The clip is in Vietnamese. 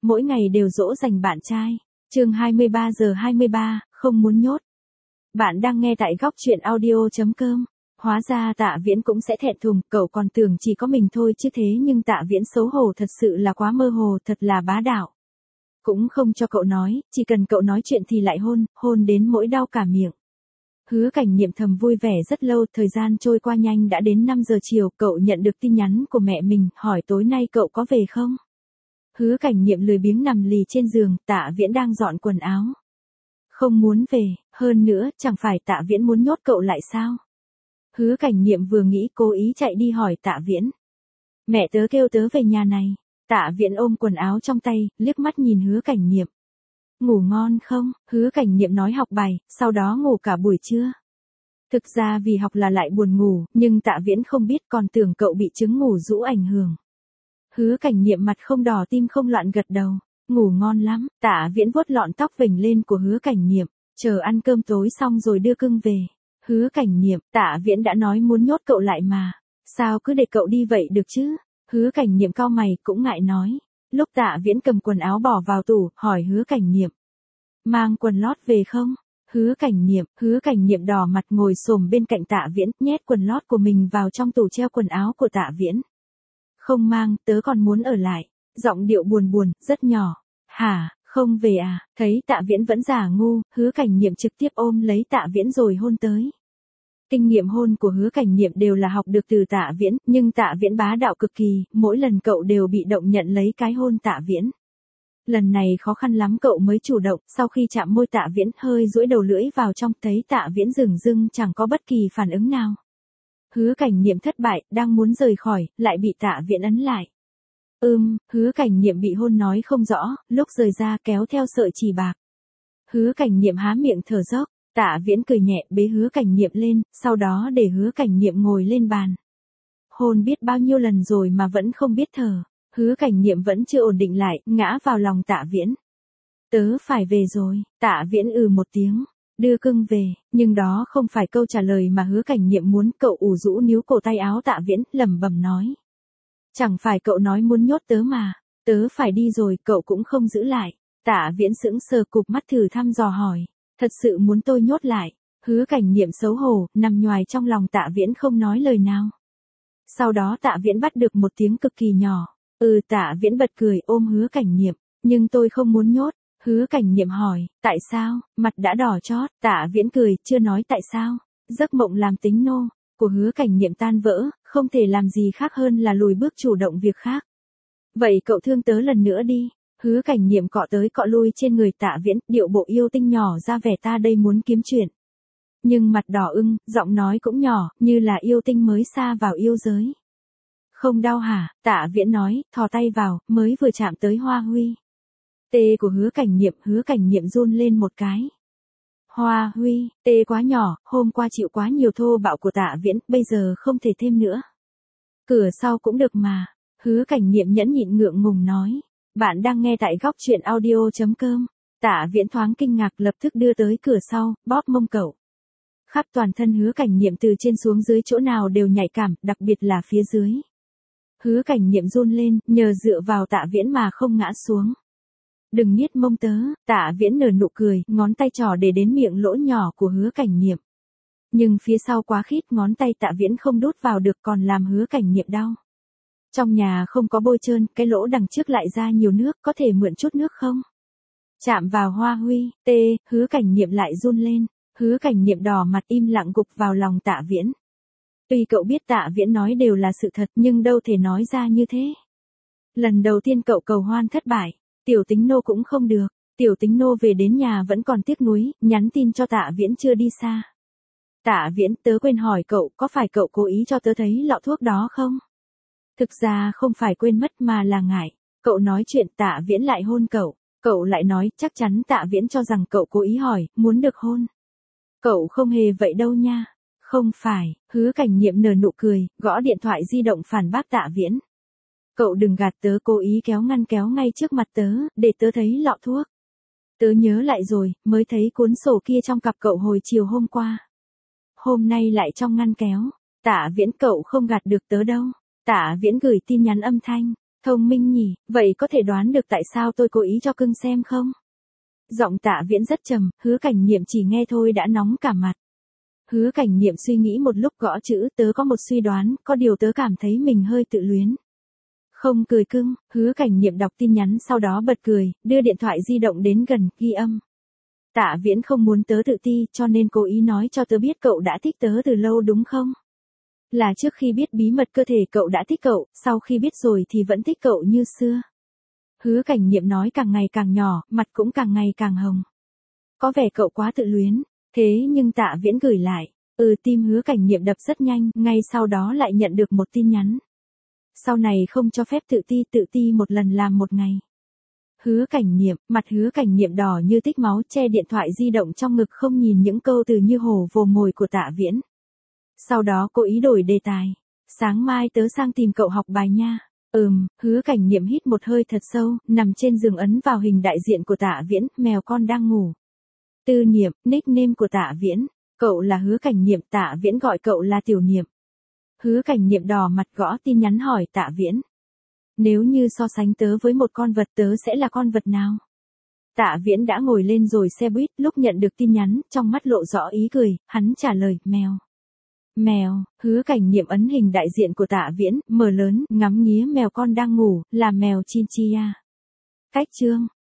mỗi ngày đều dỗ dành bạn trai. Chương 23:23, không muốn nhốt. Bạn đang nghe tại góc truyện audio.com. Hóa ra Tạ Viễn cũng sẽ thẹn thùng, cậu còn tưởng chỉ có mình thôi chứ thế nhưng Tạ Viễn xấu hổ thật sự là quá mơ hồ, thật là bá đạo. Cũng không cho cậu nói, chỉ cần cậu nói chuyện thì lại hôn đến mỗi đau cả miệng. Hứa Cảnh Niệm thầm vui vẻ rất lâu, thời gian trôi qua nhanh đã đến 5 giờ chiều, cậu nhận được tin nhắn của mẹ mình, hỏi tối nay cậu có về không? Hứa Cảnh Niệm lười biếng nằm lì trên giường, Tạ Viễn đang dọn quần áo. Không muốn về, hơn nữa, chẳng phải Tạ Viễn muốn nhốt cậu lại sao? Hứa Cảnh Niệm vừa nghĩ cố ý chạy đi hỏi Tạ Viễn. Mẹ tớ kêu tớ về nhà này. Tạ Viễn ôm quần áo trong tay, liếc mắt nhìn Hứa Cảnh Niệm. Ngủ ngon không? Hứa Cảnh Niệm nói học bài, sau đó ngủ cả buổi trưa. Thực ra vì học là lại buồn ngủ, nhưng Tạ Viễn không biết, còn tưởng cậu bị chứng ngủ rũ ảnh hưởng. Hứa Cảnh Niệm mặt không đỏ tim không loạn gật đầu. Ngủ ngon lắm. Tạ Viễn vuốt lọn tóc vểnh lên của Hứa Cảnh Niệm, chờ ăn cơm tối xong rồi đưa cưng về. Hứa Cảnh Niệm, Tạ Viễn đã nói muốn nhốt cậu lại mà. Sao cứ để cậu đi vậy được chứ? Hứa Cảnh Niệm cau mày cũng ngại nói. Lúc Tạ Viễn cầm quần áo bỏ vào tủ, hỏi Hứa Cảnh Niệm. Mang quần lót về không? Hứa Cảnh Niệm đỏ mặt ngồi xổm bên cạnh Tạ Viễn, nhét quần lót của mình vào trong tủ treo quần áo của Tạ Viễn. Không mang, tớ còn muốn ở lại. Giọng điệu buồn buồn, rất nhỏ. Hả, không về à? Thấy Tạ Viễn vẫn giả ngu, Hứa Cảnh Niệm trực tiếp ôm lấy Tạ Viễn rồi hôn tới. Kinh nghiệm hôn của Hứa Cảnh Niệm đều là học được từ Tạ Viễn, nhưng Tạ Viễn bá đạo cực kỳ, mỗi lần cậu đều bị động nhận lấy cái hôn Tạ Viễn. Lần này khó khăn lắm cậu mới chủ động, sau khi chạm môi Tạ Viễn hơi duỗi đầu lưỡi vào trong, thấy Tạ Viễn dửng dưng chẳng có bất kỳ phản ứng nào. Hứa Cảnh Niệm thất bại, đang muốn rời khỏi, lại bị Tạ Viễn ấn lại. Hứa Cảnh Niệm bị hôn nói không rõ, lúc rời ra kéo theo sợi chỉ bạc. Hứa Cảnh Niệm há miệng thở dốc, Tạ Viễn cười nhẹ bế Hứa Cảnh Niệm lên, sau đó để Hứa Cảnh Niệm ngồi lên bàn. Hôn biết bao nhiêu lần rồi mà vẫn không biết thở. Hứa Cảnh Niệm vẫn chưa ổn định lại, ngã vào lòng Tạ Viễn. Tớ phải về rồi. Tạ Viễn một tiếng, đưa cưng về, nhưng đó không phải câu trả lời mà Hứa Cảnh Niệm muốn, cậu ủ rũ níu cổ tay áo Tạ Viễn, lẩm bẩm nói. Chẳng phải cậu nói muốn nhốt tớ mà, tớ phải đi rồi, cậu cũng không giữ lại. Tạ Viễn sững sờ cụp mắt thử thăm dò hỏi, thật sự muốn tôi nhốt lại? Hứa Cảnh Niệm xấu hổ, nằm nhoài trong lòng Tạ Viễn không nói lời nào. Sau đó Tạ Viễn bắt được một tiếng cực kỳ nhỏ. Tạ Viễn bật cười ôm Hứa Cảnh Niệm, nhưng tôi không muốn nhốt. Hứa Cảnh Niệm hỏi, tại sao? Mặt đã đỏ chót, Tạ Viễn cười, chưa nói tại sao. Giấc mộng làm tính nô của Hứa Cảnh Niệm tan vỡ, không thể làm gì khác hơn là lùi bước chủ động việc khác. Vậy cậu thương tớ lần nữa đi. Hứa Cảnh Niệm cọ tới cọ lui trên người Tạ Viễn, điệu bộ yêu tinh nhỏ ra vẻ ta đây muốn kiếm chuyện. Nhưng mặt đỏ ưng, giọng nói cũng nhỏ, như là yêu tinh mới xa vào yêu giới. Không đau hả? Tạ Viễn nói, thò tay vào, mới vừa chạm tới Hoa Huy. Tê của Hứa Cảnh Niệm run lên một cái. Hoa Huy, tê quá nhỏ, hôm qua chịu quá nhiều thô bạo của Tạ Viễn, bây giờ không thể thêm nữa. Cửa sau cũng được mà. Hứa Cảnh Niệm nhẫn nhịn ngượng ngùng nói. Bạn đang nghe tại góc truyện audio.com. Tạ Viễn thoáng kinh ngạc lập tức đưa tới cửa sau, bóp mông cậu. Khắp toàn thân Hứa Cảnh Niệm từ trên xuống dưới chỗ nào đều nhạy cảm, đặc biệt là phía dưới. Hứa Cảnh Niệm run lên, nhờ dựa vào Tạ Viễn mà không ngã xuống. Đừng nhiết mông tớ. Tạ Viễn nở nụ cười, ngón tay trỏ để đến miệng lỗ nhỏ của Hứa Cảnh Niệm. Nhưng phía sau quá khít, ngón tay Tạ Viễn không đút vào được, còn làm Hứa Cảnh Niệm đau. Trong nhà không có bôi trơn, cái lỗ đằng trước lại ra nhiều nước, có thể mượn chút nước không? Chạm vào Hoa Huy, Hứa Cảnh Niệm lại run lên. Hứa Cảnh Niệm đỏ mặt im lặng gục vào lòng Tạ Viễn. Tuy cậu biết Tạ Viễn nói đều là sự thật, nhưng đâu thể nói ra như thế. Lần đầu tiên cậu cầu hoan thất bại, tiểu tính nô cũng không được. Tiểu tính nô về đến nhà vẫn còn tiếc nuối, nhắn tin cho Tạ Viễn chưa đi xa. Tạ Viễn, tớ quên hỏi cậu, có phải cậu cố ý cho tớ thấy lọ thuốc đó không? Thực ra không phải quên mất mà là ngại. Cậu nói chuyện Tạ Viễn lại hôn cậu. Cậu lại nói chắc chắn Tạ Viễn cho rằng cậu cố ý hỏi, muốn được hôn. Cậu không hề vậy đâu nha. Không phải. Hứa Cảnh Niệm nở nụ cười, gõ điện thoại di động phản bác Tạ Viễn. Cậu đừng gạt tớ, cố ý kéo ngay trước mặt tớ, để tớ thấy lọ thuốc. Tớ nhớ lại rồi, mới thấy cuốn sổ kia trong cặp cậu hồi chiều hôm qua. Hôm nay lại trong ngăn kéo. Tạ Viễn, cậu không gạt được tớ đâu. Tạ Viễn gửi tin nhắn âm thanh. Thông minh nhỉ, vậy có thể đoán được tại sao tôi cố ý cho cưng xem không? Giọng Tạ Viễn rất trầm, Hứa Cảnh Niệm chỉ nghe thôi đã nóng cả mặt. Hứa Cảnh Niệm suy nghĩ một lúc gõ chữ, tớ có một suy đoán, có điều tớ cảm thấy mình hơi tự luyến. Không cười cưng, Hứa Cảnh Niệm đọc tin nhắn sau đó bật cười, đưa điện thoại di động đến gần, ghi âm. Tạ Viễn không muốn tớ tự ti, cho nên cố ý nói cho tớ biết cậu đã thích tớ từ lâu đúng không? Là trước khi biết bí mật cơ thể cậu đã thích cậu, sau khi biết rồi thì vẫn thích cậu như xưa. Hứa Cảnh Niệm nói càng ngày càng nhỏ, mặt cũng càng ngày càng hồng. Có vẻ cậu quá tự luyến, thế nhưng Tạ Viễn gửi lại. Tim Hứa Cảnh Niệm đập rất nhanh, ngay sau đó lại nhận được một tin nhắn. Sau này không cho phép tự ti một lần làm một ngày. Hứa Cảnh Niệm, mặt Hứa Cảnh Niệm đỏ như tích máu, che điện thoại di động trong ngực không nhìn những câu từ như hổ vồ mồi của Tạ Viễn. Sau đó cô ý đổi đề tài. Sáng mai tớ sang tìm cậu học bài nha. Hứa Cảnh Niệm hít một hơi thật sâu, nằm trên giường ấn vào hình đại diện của Tạ Viễn, mèo con đang ngủ. Tư Niệm, nickname của Tạ Viễn. Cậu là Hứa Cảnh Niệm, Tạ Viễn gọi cậu là Tiểu Niệm. Hứa Cảnh Niệm đỏ mặt gõ tin nhắn hỏi Tạ Viễn. Nếu như so sánh tớ với một con vật tớ sẽ là con vật nào? Tạ Viễn đã ngồi lên rồi xe buýt, lúc nhận được tin nhắn, trong mắt lộ rõ ý cười, hắn trả lời, mèo. Mèo, Hứa Cảnh Niệm ấn hình đại diện của Tạ Viễn, mở lớn, ngắm nghía mèo con đang ngủ, là mèo Chinchilla. Cách chương